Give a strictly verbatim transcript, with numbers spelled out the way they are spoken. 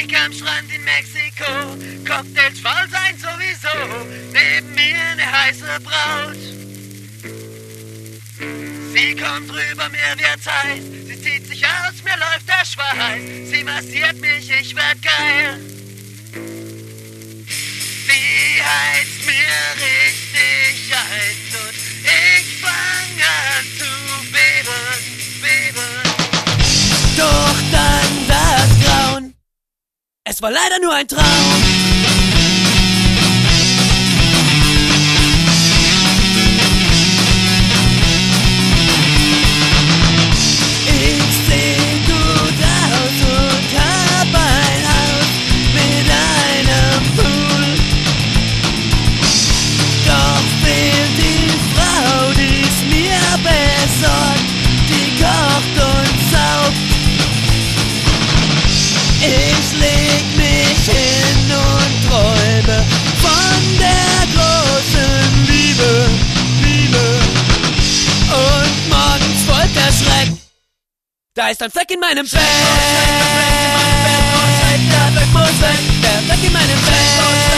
Musik am Strand in Mexiko, Cocktails faul sein sowieso, neben mir eine heiße Braut. Sie kommt rüber, mir wird's heiß, sie zieht sich aus, mir läuft der Schweiß, sie massiert mich, ich werd geil. Sie heizt mir richtig ein und ich fang an zu beben, beben. Doch dann das Grauen, es war leider nur ein Traum. Ich leg mich hin und träume von der großen Liebe, Liebe. Und morgens folgt der Schreck, da ist ein Fleck in meinem Bett. Der Fleck muss weg, der Fleck in meinem Bett.